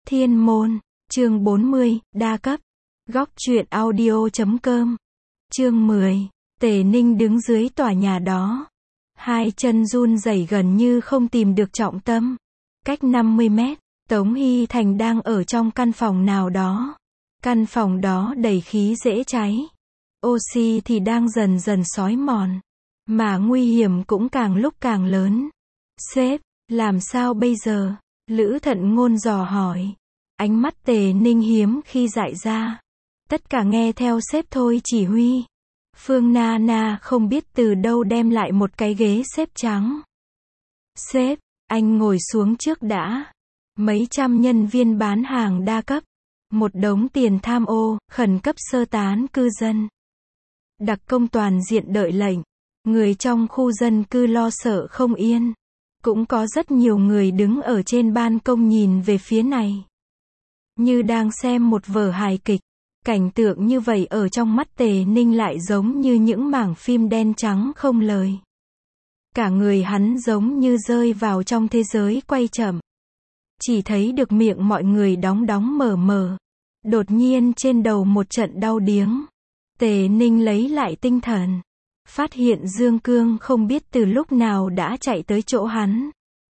Thiên môn, chương 40, đa cấp. Góc truyện audio.com. Chương 10. Tề Ninh đứng dưới tòa nhà đó. Hai chân run rẩy gần như không tìm được trọng tâm. Cách 50 mét, Tống Hy Thành đang ở trong căn phòng nào đó. Căn phòng đó đầy khí dễ cháy. Oxy thì đang dần dần xói mòn. Mà nguy hiểm cũng càng lúc càng lớn. Sếp, làm sao bây giờ? Lữ Thận Ngôn dò hỏi. Ánh mắt Tề Ninh hiếm khi dại ra. Tất cả nghe theo sếp thôi chỉ huy. Phương Nana không biết từ đâu đem lại một cái ghế xếp trắng. Sếp, anh ngồi xuống trước đã. Mấy trăm nhân viên bán hàng đa cấp. Một đống tiền tham ô, khẩn cấp sơ tán cư dân. Đặc công toàn diện đợi lệnh. Người trong khu dân cư lo sợ không yên. Cũng có rất nhiều người đứng ở trên ban công nhìn về phía này. Như đang xem một vở hài kịch. Cảnh tượng như vậy ở trong mắt Tề Ninh lại giống như những mảng phim đen trắng không lời. Cả người hắn giống như rơi vào trong thế giới quay chậm. Chỉ thấy được miệng mọi người đóng đóng mở mở. Đột nhiên trên đầu một trận đau điếng. Tề Ninh lấy lại tinh thần. Phát hiện Dương Cương không biết từ lúc nào đã chạy tới chỗ hắn.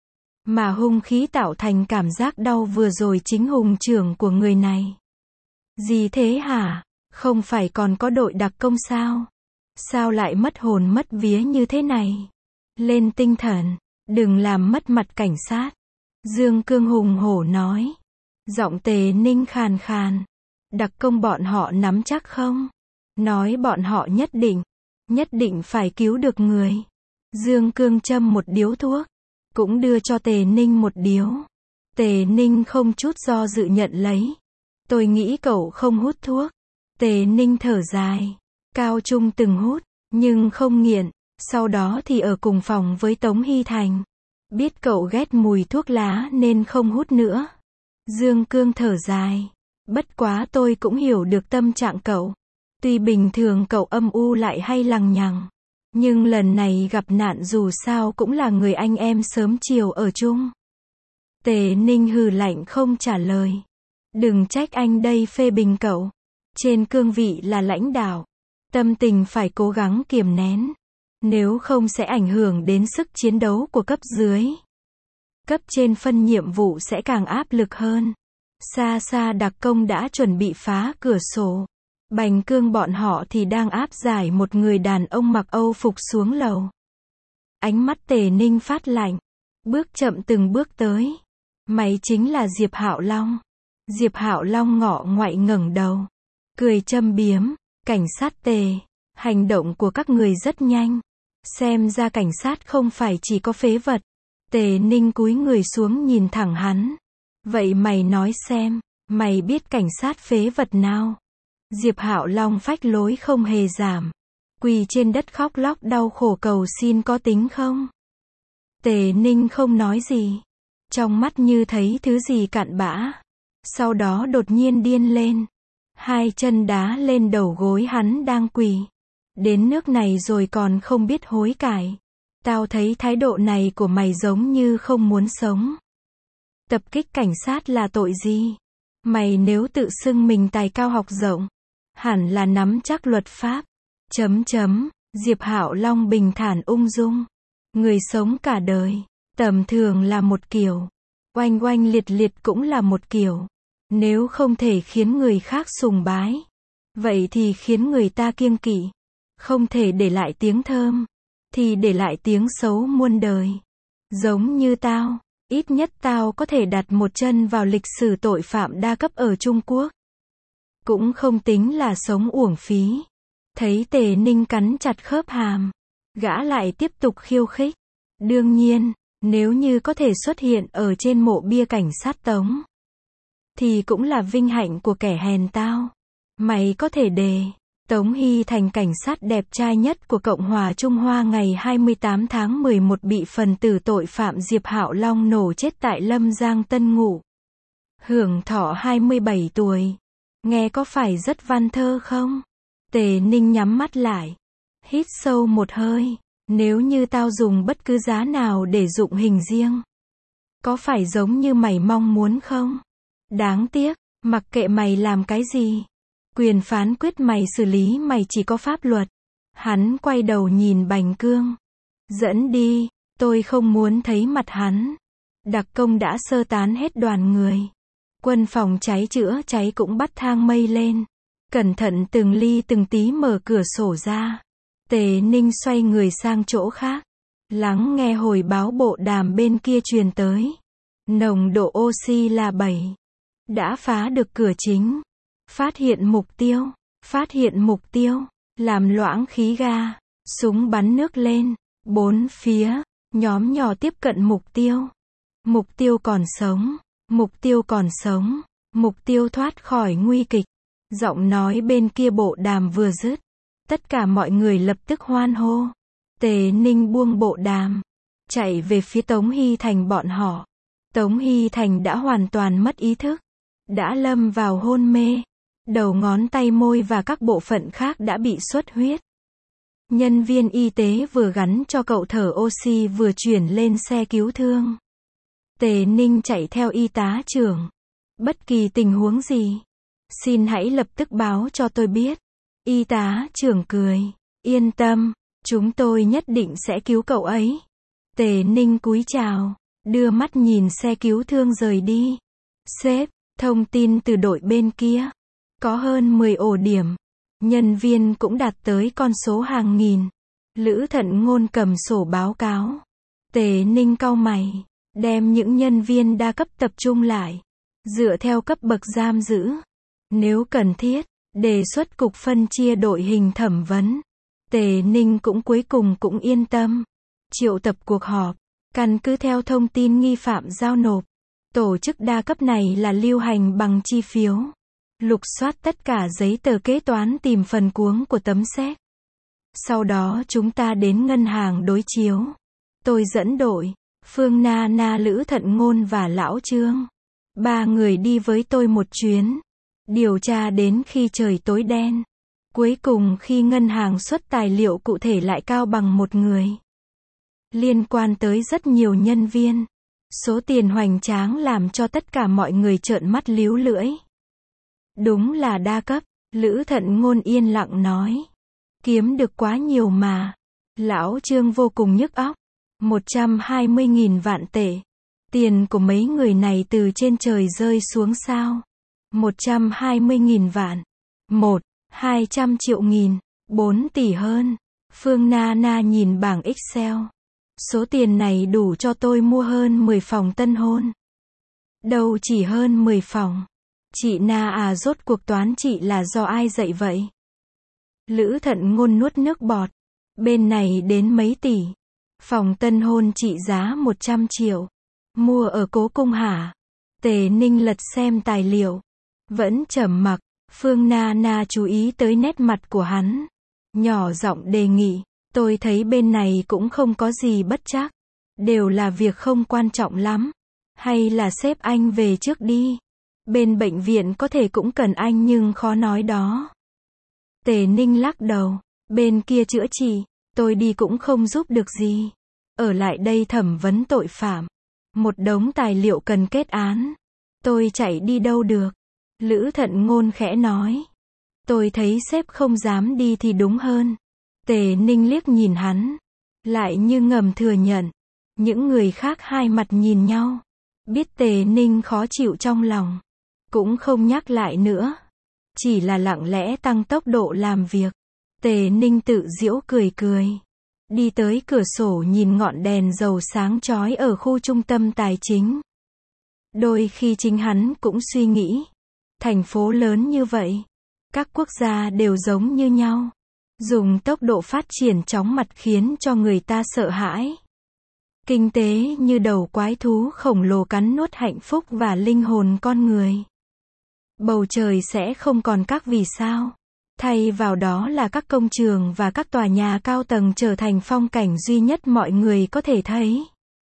Mà hung khí tạo thành cảm giác đau vừa rồi chính hùng trưởng của người này. Gì thế hả? Không phải còn có đội đặc công sao? Sao lại mất hồn mất vía như thế này? Lên tinh thần, đừng làm mất mặt cảnh sát. Dương Cương hùng hổ nói. Giọng Tề Ninh khàn khàn. Đặc công bọn họ nắm chắc không? Nói bọn họ nhất định phải cứu được người. Dương Cương châm một điếu thuốc. Cũng đưa cho Tề Ninh một điếu. Tề Ninh không chút do dự nhận lấy. Tôi nghĩ cậu không hút thuốc. Tề Ninh thở dài. Cao Trung từng hút, nhưng không nghiện. Sau đó thì ở cùng phòng với Tống Hy Thành. Biết cậu ghét mùi thuốc lá nên không hút nữa. Dương Cương thở dài. Bất quá tôi cũng hiểu được tâm trạng cậu. Tuy bình thường cậu âm u lại hay lằng nhằng. Nhưng lần này gặp nạn dù sao cũng là người anh em sớm chiều ở chung. Tề Ninh hừ lạnh không trả lời. Đừng trách anh đây phê bình cậu. Trên cương vị là lãnh đạo. Tâm tình phải cố gắng kiềm nén. Nếu không sẽ ảnh hưởng đến sức chiến đấu của cấp dưới. Cấp trên phân nhiệm vụ sẽ càng áp lực hơn. Xa xa đặc công đã chuẩn bị phá cửa sổ. Bành Cương bọn họ thì đang áp giải một người đàn ông mặc Âu phục xuống lầu. Ánh mắt Tề Ninh phát lạnh. Bước chậm từng bước tới. Mày chính là Diệp Hạo Long. Diệp Hạo Long ngọ ngoại ngẩng đầu. Cười châm biếm. Cảnh sát Tề. Hành động của các người rất nhanh. Xem ra cảnh sát không phải chỉ có phế vật. Tề Ninh cúi người xuống nhìn thẳng hắn. Vậy mày nói xem. Mày biết cảnh sát phế vật nào? Diệp Hạo Long phách lối không hề giảm. Quỳ trên đất khóc lóc đau khổ cầu xin có tính không? Tề Ninh không nói gì. Trong mắt như thấy thứ gì cặn bã. Sau đó đột nhiên điên lên. Hai chân đá lên đầu gối hắn đang quỳ. Đến nước này rồi còn không biết hối cải. Tao thấy thái độ này của mày giống như không muốn sống. Tập kích cảnh sát là tội gì? Mày nếu tự xưng mình tài cao học rộng, hẳn là nắm chắc luật pháp. Diệp Hạo Long bình thản ung dung. Người sống cả đời, tầm thường là một kiểu. Oanh oanh liệt liệt cũng là một kiểu. Nếu không thể khiến người khác sùng bái, vậy thì khiến người ta kiêng kỵ. Không thể để lại tiếng thơm, thì để lại tiếng xấu muôn đời. Giống như tao, ít nhất tao có thể đặt một chân vào lịch sử tội phạm đa cấp ở Trung Quốc. Cũng không tính là sống uổng phí. Thấy Tề Ninh cắn chặt khớp hàm, gã lại tiếp tục khiêu khích. Đương nhiên, nếu như có thể xuất hiện ở trên mộ bia cảnh sát Tống, thì cũng là vinh hạnh của kẻ hèn tao. Mày có thể đề Tống Hy Thành cảnh sát đẹp trai nhất của Cộng hòa Trung Hoa ngày 28 tháng 11 bị phần tử tội phạm Diệp Hạo Long nổ chết tại Lâm Giang Tân Ngụ. Hưởng thọ 27 tuổi. Nghe có phải rất văn thơ không? Tề Ninh nhắm mắt lại. Hít sâu một hơi. Nếu như tao dùng bất cứ giá nào để dụng hình riêng, có phải giống như mày mong muốn không? Đáng tiếc, mặc kệ mày làm cái gì. Quyền phán quyết mày xử lý mày chỉ có pháp luật. Hắn quay đầu nhìn Bành Cương. Dẫn đi, tôi không muốn thấy mặt hắn. Đặc công đã sơ tán hết đoàn người. Quân phòng cháy chữa cháy cũng bắt thang mây lên. Cẩn thận từng ly từng tí mở cửa sổ ra. Tề Ninh xoay người sang chỗ khác. Lắng nghe hồi báo bộ đàm bên kia truyền tới. Nồng độ oxy là 7. Đã phá được cửa chính. Phát hiện mục tiêu. Phát hiện mục tiêu. Làm loãng khí ga. Súng bắn nước lên. Bốn phía. Nhóm nhỏ tiếp cận mục tiêu. Mục tiêu còn sống. Mục tiêu còn sống. Mục tiêu thoát khỏi nguy kịch. Giọng nói bên kia bộ đàm vừa dứt. Tất cả mọi người lập tức hoan hô. Tề Ninh buông bộ đàm. Chạy về phía Tống Hy Thành bọn họ. Tống Hy Thành đã hoàn toàn mất ý thức. Đã lâm vào hôn mê. Đầu ngón tay môi và các bộ phận khác đã bị xuất huyết. Nhân viên y tế vừa gắn cho cậu thở oxy vừa chuyển lên xe cứu thương. Tề Ninh chạy theo y tá trưởng. Bất kỳ tình huống gì, xin hãy lập tức báo cho tôi biết. Y tá trưởng cười. Yên tâm, chúng tôi nhất định sẽ cứu cậu ấy. Tề Ninh cúi chào, đưa mắt nhìn xe cứu thương rời đi. Sếp, thông tin từ đội bên kia. Có hơn 10 ổ điểm. Nhân viên cũng đạt tới con số hàng nghìn. Lữ Thận Ngôn cầm sổ báo cáo. Tề Ninh cau mày, đem những nhân viên đa cấp tập trung lại. Dựa theo cấp bậc giam giữ. Nếu cần thiết, đề xuất cục phân chia đội hình thẩm vấn. Tề Ninh cũng cuối cùng cũng yên tâm. Triệu tập cuộc họp. Căn cứ theo thông tin nghi phạm giao nộp. Tổ chức đa cấp này là lưu hành bằng chi phiếu. Lục soát tất cả giấy tờ kế toán tìm phần cuống của tấm séc. Sau đó chúng ta đến ngân hàng đối chiếu. Tôi dẫn đội. Phương Na Na, Lữ Thận Ngôn và Lão Trương. 3 người đi với tôi một chuyến. Điều tra đến khi trời tối đen. Cuối cùng khi ngân hàng xuất tài liệu cụ thể lại cao bằng một người. Liên quan tới rất nhiều nhân viên. Số tiền hoành tráng làm cho tất cả mọi người trợn mắt líu lưỡi. Đúng là đa cấp, Lữ Thận Ngôn yên lặng nói. Kiếm được quá nhiều mà. Lão Trương vô cùng nhức óc. 120.000 vạn tệ. Tiền của mấy người này từ trên trời rơi xuống sao? 120.000 vạn. 200 triệu nghìn. 4 tỷ hơn. Phương Na Na nhìn bảng Excel. Số tiền này đủ cho tôi mua hơn 10 phòng tân hôn. Đâu chỉ hơn 10 phòng. Chị Na à, rốt cuộc toán chị là do ai dạy vậy? Lữ Thận Ngôn nuốt nước bọt. Bên này đến mấy tỷ. Phòng tân hôn trị giá 100 triệu. Mua ở Cố Cung hả? Tề Ninh lật xem tài liệu. Vẫn trầm mặc. Phương Na Na chú ý tới nét mặt của hắn. Nhỏ giọng đề nghị. Tôi thấy bên này cũng không có gì bất trắc. Đều là việc không quan trọng lắm. Hay là sếp anh về trước đi. Bên bệnh viện có thể cũng cần anh nhưng khó nói đó. Tề Ninh lắc đầu. Bên kia chữa trị. Tôi đi cũng không giúp được gì. Ở lại đây thẩm vấn tội phạm. Một đống tài liệu cần kết án. Tôi chạy đi đâu được. Lữ Thận Ngôn khẽ nói. Tôi thấy sếp không dám đi thì đúng hơn. Tề Ninh liếc nhìn hắn. Lại như ngầm thừa nhận. Những người khác hai mặt nhìn nhau. Biết Tề Ninh khó chịu trong lòng. Cũng không nhắc lại nữa. Chỉ là lặng lẽ tăng tốc độ làm việc. Tề Ninh tự giễu cười cười. Đi tới cửa sổ nhìn ngọn đèn dầu sáng chói ở khu trung tâm tài chính. Đôi khi chính hắn cũng suy nghĩ. Thành phố lớn như vậy. Các quốc gia đều giống như nhau. Dùng tốc độ phát triển chóng mặt khiến cho người ta sợ hãi. Kinh tế như đầu quái thú khổng lồ cắn nuốt hạnh phúc và linh hồn con người. Bầu trời sẽ không còn các vì sao. Thay vào đó là các công trường và các tòa nhà cao tầng trở thành phong cảnh duy nhất mọi người có thể thấy.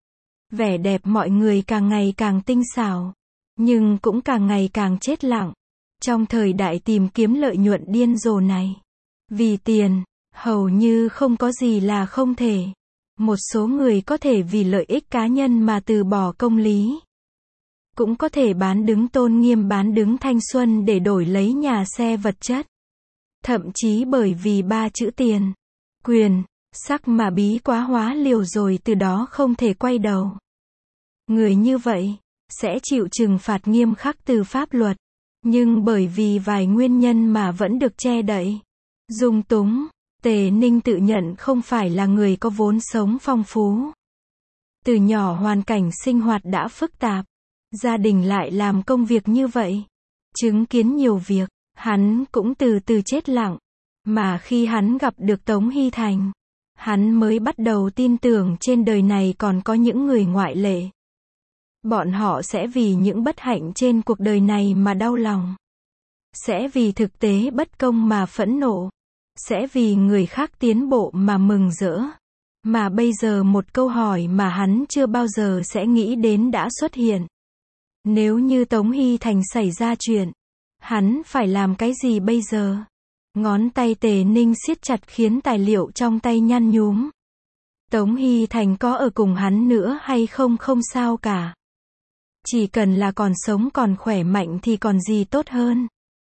Vẻ đẹp mọi người càng ngày càng tinh xảo. Nhưng cũng càng ngày càng chết lặng. Trong thời đại tìm kiếm lợi nhuận điên rồ này. Vì tiền, hầu như không có gì là không thể. Một số người có thể vì lợi ích cá nhân mà từ bỏ công lý. cũng có thể bán đứng tôn nghiêm, bán đứng thanh xuân để đổi lấy nhà xe vật chất. Thậm chí bởi vì 3 chữ tiền, quyền, sắc mà bí quá hóa liều rồi từ đó không thể quay đầu. Người như vậy sẽ chịu trừng phạt nghiêm khắc từ pháp luật, nhưng bởi vì vài nguyên nhân mà vẫn được che đậy, dung túng. Tề Ninh tự nhận không phải là người có vốn sống phong phú. Từ nhỏ hoàn cảnh sinh hoạt đã phức tạp, gia đình lại làm công việc như vậy, chứng kiến nhiều việc, hắn cũng từ từ chết lặng. Mà khi hắn gặp được Tống Hy Thành, hắn mới bắt đầu tin tưởng trên đời này còn có những người ngoại lệ. Bọn họ sẽ vì những bất hạnh trên cuộc đời này mà đau lòng, sẽ vì thực tế bất công mà phẫn nộ, sẽ vì người khác tiến bộ mà mừng rỡ. Mà bây giờ một câu hỏi mà hắn chưa bao giờ sẽ nghĩ đến đã xuất hiện. Nếu như Tống Hy Thành xảy ra chuyện, hắn phải làm cái gì bây giờ? Ngón tay Tề Ninh siết chặt khiến tài liệu trong tay nhăn nhúm. Tống Hy Thành có ở cùng hắn nữa hay không không sao cả. Chỉ cần là còn sống còn khỏe mạnh thì còn gì tốt hơn.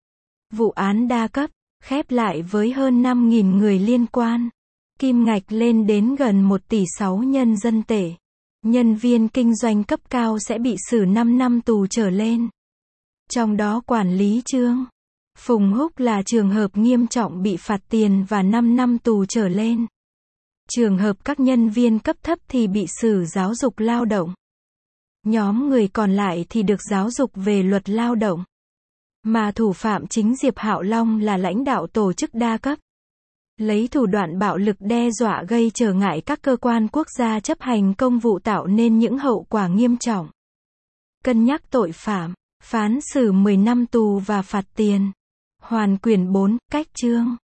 Vụ án đa cấp, khép lại với hơn 5.000 người liên quan. Kim ngạch lên đến gần 1 tỷ 6 nhân dân tệ. Nhân viên kinh doanh cấp cao sẽ bị xử 5 năm tù trở lên. Trong đó quản lý Trương Phùng Húc là trường hợp nghiêm trọng bị phạt tiền và 5 năm tù trở lên. Trường hợp các nhân viên cấp thấp thì bị xử giáo dục lao động. Nhóm người còn lại thì được giáo dục về luật lao động. Mà thủ phạm chính Diệp Hạo Long là lãnh đạo tổ chức đa cấp. Lấy thủ đoạn bạo lực đe dọa gây trở ngại các cơ quan quốc gia chấp hành công vụ tạo nên những hậu quả nghiêm trọng. Cân nhắc tội phạm, phán xử 10 năm tù và phạt tiền. Hoàn quyền 4, cách chương.